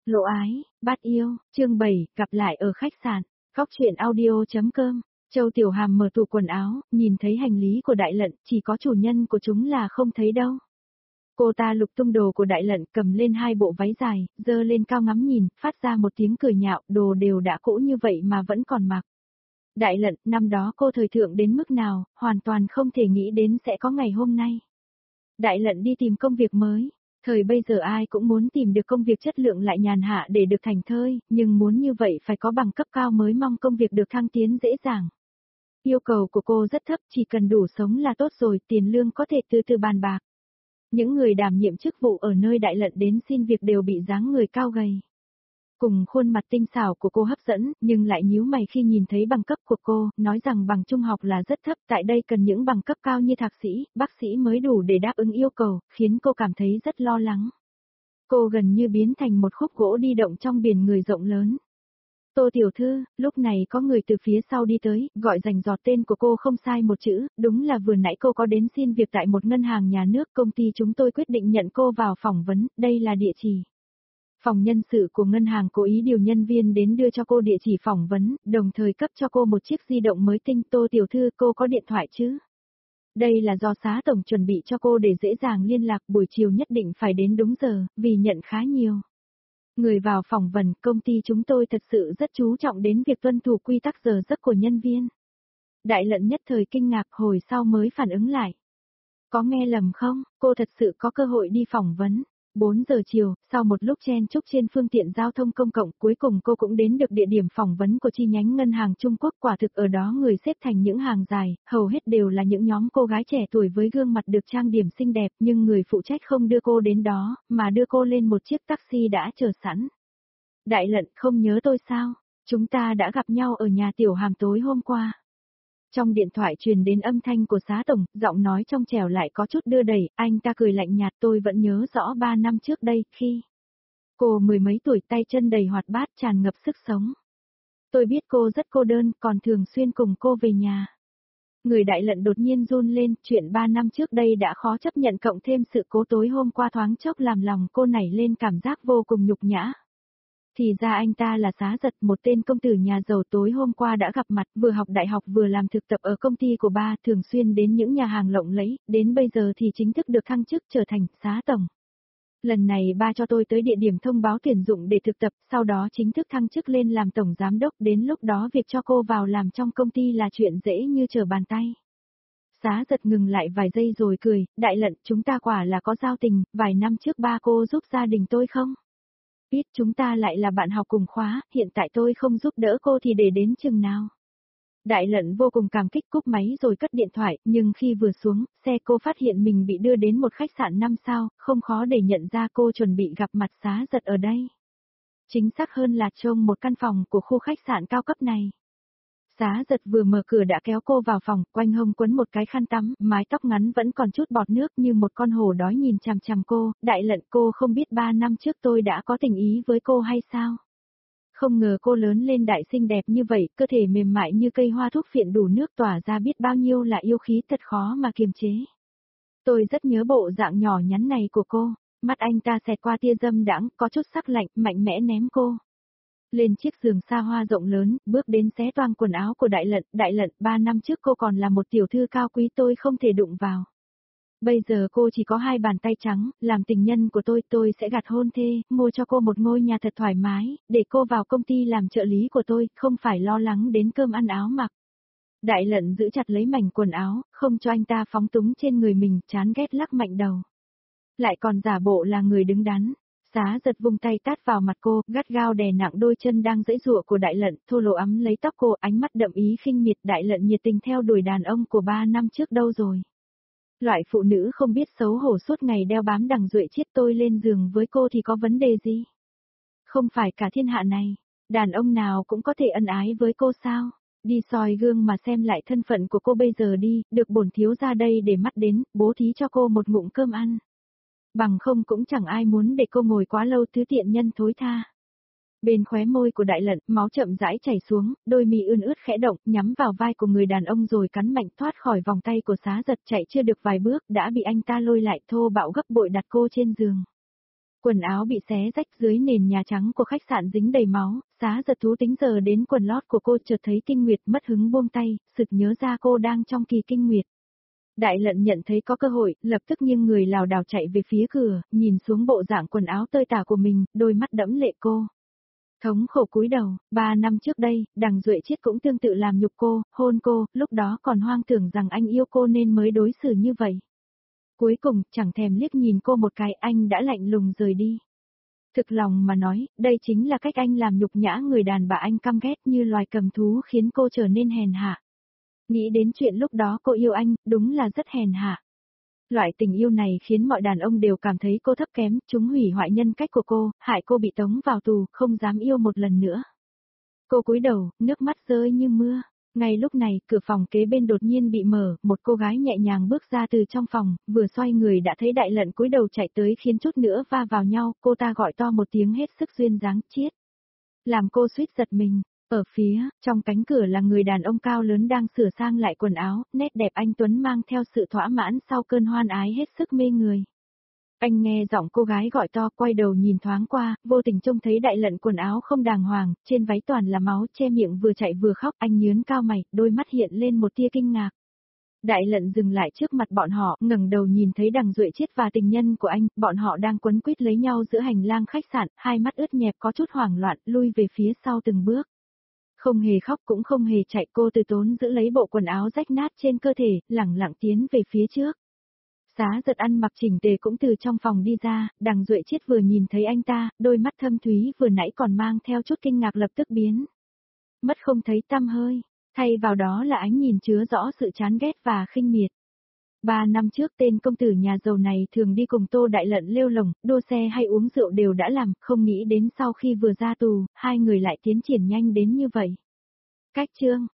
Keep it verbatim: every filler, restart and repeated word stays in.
Lộ ái, bát yêu, chương bảy, gặp lại ở khách sạn. Góc truyện audio.com. Châu Tiểu Hàm mở tủ quần áo, nhìn thấy hành lý của Đại Lận, chỉ có chủ nhân của chúng là không thấy đâu. Cô ta lục tung đồ của Đại Lận, cầm lên hai bộ váy dài, dơ lên cao ngắm nhìn, phát ra một tiếng cười nhạo, đồ đều đã cũ như vậy mà vẫn còn mặc. Đại Lận, năm đó cô thời thượng đến mức nào, hoàn toàn không thể nghĩ đến sẽ có ngày hôm nay. Đại Lận đi tìm công việc mới. Thời bây giờ ai cũng muốn tìm được công việc chất lượng lại nhàn hạ để được thành thơi, nhưng muốn như vậy phải có bằng cấp cao mới mong công việc được thăng tiến dễ dàng. Yêu cầu của cô rất thấp, chỉ cần đủ sống là tốt rồi, tiền lương có thể từ từ bàn bạc. Những người đảm nhiệm chức vụ ở nơi Đại Lận đến xin việc đều bị dáng người cao gầy. Cùng khuôn mặt tinh xảo của cô hấp dẫn, nhưng lại nhíu mày khi nhìn thấy bằng cấp của cô, nói rằng bằng trung học là rất thấp, tại đây cần những bằng cấp cao như thạc sĩ, bác sĩ mới đủ để đáp ứng yêu cầu, khiến cô cảm thấy rất lo lắng. Cô gần như biến thành một khúc gỗ đi động trong biển người rộng lớn. Tô tiểu thư, lúc này có người từ phía sau đi tới, gọi rành rọt tên của cô không sai một chữ, đúng là vừa nãy cô có đến xin việc tại một ngân hàng nhà nước, công ty chúng tôi quyết định nhận cô vào phỏng vấn, đây là địa chỉ. Phòng nhân sự của ngân hàng cố ý điều nhân viên đến đưa cho cô địa chỉ phỏng vấn, đồng thời cấp cho cô một chiếc di động mới tinh. Tô tiểu thư, cô có điện thoại chứ? Đây là do xá tổng chuẩn bị cho cô để dễ dàng liên lạc, buổi chiều nhất định phải đến đúng giờ, vì nhận khá nhiều. Người vào phỏng vấn, công ty chúng tôi thật sự rất chú trọng đến việc tuân thủ quy tắc giờ giấc của nhân viên. Đại Lận nhất thời kinh ngạc, hồi sau mới phản ứng lại. Có nghe lầm không, cô thật sự có cơ hội đi phỏng vấn. bốn giờ chiều, sau một lúc chen chúc trên phương tiện giao thông công cộng, cuối cùng cô cũng đến được địa điểm phỏng vấn của chi nhánh ngân hàng Trung Quốc. Quả thực ở đó người xếp thành những hàng dài, hầu hết đều là những nhóm cô gái trẻ tuổi với gương mặt được trang điểm xinh đẹp, nhưng người phụ trách không đưa cô đến đó, mà đưa cô lên một chiếc taxi đã chờ sẵn. Đại Lận, không nhớ tôi sao? Chúng ta đã gặp nhau ở nhà Tiểu Hàm tối hôm qua. Trong điện thoại truyền đến âm thanh của xá tổng, giọng nói trong trẻo lại có chút đưa đẩy, anh ta cười lạnh nhạt. Tôi vẫn nhớ rõ ba năm trước đây, khi cô mười mấy tuổi, tay chân đầy hoạt bát, tràn ngập sức sống. Tôi biết cô rất cô đơn, còn thường xuyên cùng cô về nhà. Người Đại Lận đột nhiên run lên, chuyện ba năm trước đây đã khó chấp nhận, cộng thêm sự cố tối hôm qua thoáng chốc làm lòng cô nảy lên cảm giác vô cùng nhục nhã. Thì ra anh ta là Xá Giật, một tên công tử nhà giàu tối hôm qua đã gặp mặt, vừa học đại học vừa làm thực tập ở công ty của ba, thường xuyên đến những nhà hàng lộng lẫy, đến bây giờ thì chính thức được thăng chức trở thành Xá Tổng. Lần này ba cho tôi tới địa điểm thông báo tuyển dụng để thực tập, sau đó chính thức thăng chức lên làm tổng giám đốc, đến lúc đó việc cho cô vào làm trong công ty là chuyện dễ như trở bàn tay. Xá Giật ngừng lại vài giây rồi cười, Đại Lận, chúng ta quả là có giao tình, vài năm trước ba cô giúp gia đình tôi không? Biết chúng ta lại là bạn học cùng khóa, hiện tại tôi không giúp đỡ cô thì để đến chừng nào. Đại Lận vô cùng cảm kích, cúp máy rồi cất điện thoại, nhưng khi vừa xuống, xe cô phát hiện mình bị đưa đến một khách sạn năm sao, không khó để nhận ra cô chuẩn bị gặp mặt Xá Giật ở đây. Chính xác hơn là trông một căn phòng của khu khách sạn cao cấp này. Xá Giật vừa mở cửa đã kéo cô vào phòng, quanh hông quấn một cái khăn tắm, mái tóc ngắn vẫn còn chút bọt nước như một con hổ đói nhìn chằm chằm cô. Đại Lận, cô không biết ba năm trước tôi đã có tình ý với cô hay sao? Không ngờ cô lớn lên đại xinh đẹp như vậy, cơ thể mềm mại như cây hoa thuốc phiện đủ nước tỏa ra biết bao nhiêu là yêu khí, thật khó mà kiềm chế. Tôi rất nhớ bộ dạng nhỏ nhắn này của cô. Mắt anh ta xẹt qua tia dâm đãng, có chút sắc lạnh, mạnh mẽ ném cô lên chiếc giường xa hoa rộng lớn, bước đến xé toang quần áo của Đại Lận. Đại Lận, ba năm trước cô còn là một tiểu thư cao quý, tôi không thể đụng vào. Bây giờ cô chỉ có hai bàn tay trắng, làm tình nhân của tôi, tôi sẽ gặt hôn thê, mua cho cô một ngôi nhà thật thoải mái, để cô vào công ty làm trợ lý của tôi, không phải lo lắng đến cơm ăn áo mặc. Đại Lận giữ chặt lấy mảnh quần áo, không cho anh ta phóng túng trên người mình, chán ghét lắc mạnh đầu. Lại còn giả bộ là người đứng đắn. Xá Giật vung tay tát vào mặt cô, gắt gao đè nặng đôi chân đang giãy giụa của Đại Lận, thô lỗ ấm lấy tóc cô, ánh mắt đậm ý khinh miệt. Đại Lận nhiệt tình theo đuổi đàn ông của ba năm trước đâu rồi? Loại phụ nữ không biết xấu hổ suốt ngày đeo bám đằng duệ chiết, tôi lên giường với cô thì có vấn đề gì? Không phải cả thiên hạ này, đàn ông nào cũng có thể ân ái với cô sao? Đi soi gương mà xem lại thân phận của cô bây giờ đi, được bổn thiếu ra đây để mắt đến, bố thí cho cô một ngụm cơm ăn. Bằng không cũng chẳng ai muốn để cô ngồi quá lâu, thứ tiện nhân thối tha. Bên khóe môi của Đại Lận, máu chậm rãi chảy xuống, đôi mi ươn ướt khẽ động, nhắm vào vai của người đàn ông rồi cắn mạnh, thoát khỏi vòng tay của Xá Giật. Chạy chưa được vài bước, đã bị anh ta lôi lại, thô bạo gấp bội đặt cô trên giường. Quần áo bị xé rách dưới nền nhà trắng của khách sạn dính đầy máu, Giá Giật thú tính giờ đến quần lót của cô chợt thấy kinh nguyệt mất hứng buông tay, sực nhớ ra cô đang trong kỳ kinh nguyệt. Đại Lận nhận thấy có cơ hội, lập tức nghiêng người lảo đảo chạy về phía cửa, nhìn xuống bộ dạng quần áo tơi tả của mình, đôi mắt đẫm lệ cô. Thống khổ cúi đầu, ba năm trước đây, Đằng Duệ Chiết cũng tương tự làm nhục cô, hôn cô, lúc đó còn hoang tưởng rằng anh yêu cô nên mới đối xử như vậy. Cuối cùng, chẳng thèm liếc nhìn cô một cái, anh đã lạnh lùng rời đi. Thực lòng mà nói, đây chính là cách anh làm nhục nhã người đàn bà anh căm ghét như loài cầm thú khiến cô trở nên hèn hạ. Nghĩ đến chuyện lúc đó cô yêu anh, đúng là rất hèn hạ. Loại tình yêu này khiến mọi đàn ông đều cảm thấy cô thấp kém, chúng hủy hoại nhân cách của cô, hại cô bị tống vào tù, không dám yêu một lần nữa. Cô cúi đầu, nước mắt rơi như mưa. Ngay lúc này, cửa phòng kế bên đột nhiên bị mở, một cô gái nhẹ nhàng bước ra từ trong phòng, vừa xoay người đã thấy Đại Lận cúi đầu chạy tới khiến chút nữa va vào nhau, cô ta gọi to một tiếng hết sức duyên dáng, Chiết. Làm cô suýt giật mình. Ở phía, trong cánh cửa là người đàn ông cao lớn đang sửa sang lại quần áo, nét đẹp anh Tuấn mang theo sự thỏa mãn sau cơn hoan ái hết sức mê người. Anh nghe giọng cô gái gọi to, quay đầu nhìn thoáng qua, vô tình trông thấy Đại Lận quần áo không đàng hoàng, trên váy toàn là máu, che miệng vừa chạy vừa khóc, anh nhướng cao mày, đôi mắt hiện lên một tia kinh ngạc. Đại Lận dừng lại trước mặt bọn họ, ngẩng đầu nhìn thấy Đằng Duệ Chiết và tình nhân của anh, bọn họ đang quấn quýt lấy nhau giữa hành lang khách sạn, hai mắt ướt nhẹp có chút hoảng loạn, lui về phía sau từng bước. Không hề khóc cũng không hề chạy, cô từ tốn giữ lấy bộ quần áo rách nát trên cơ thể, lẳng lặng tiến về phía trước. Giá Giật ăn mặc chỉnh tề cũng từ trong phòng đi ra, Đằng Duệ Chiết vừa nhìn thấy anh ta, đôi mắt thâm thúy vừa nãy còn mang theo chút kinh ngạc lập tức biến mất không thấy tăm hơi, thay vào đó là ánh nhìn chứa rõ sự chán ghét và khinh miệt. Ba năm trước tên công tử nhà giàu này thường đi cùng Tô Đại Lận lêu lồng, đua xe hay uống rượu đều đã làm, không nghĩ đến sau khi vừa ra tù, hai người lại tiến triển nhanh đến như vậy. Cách chương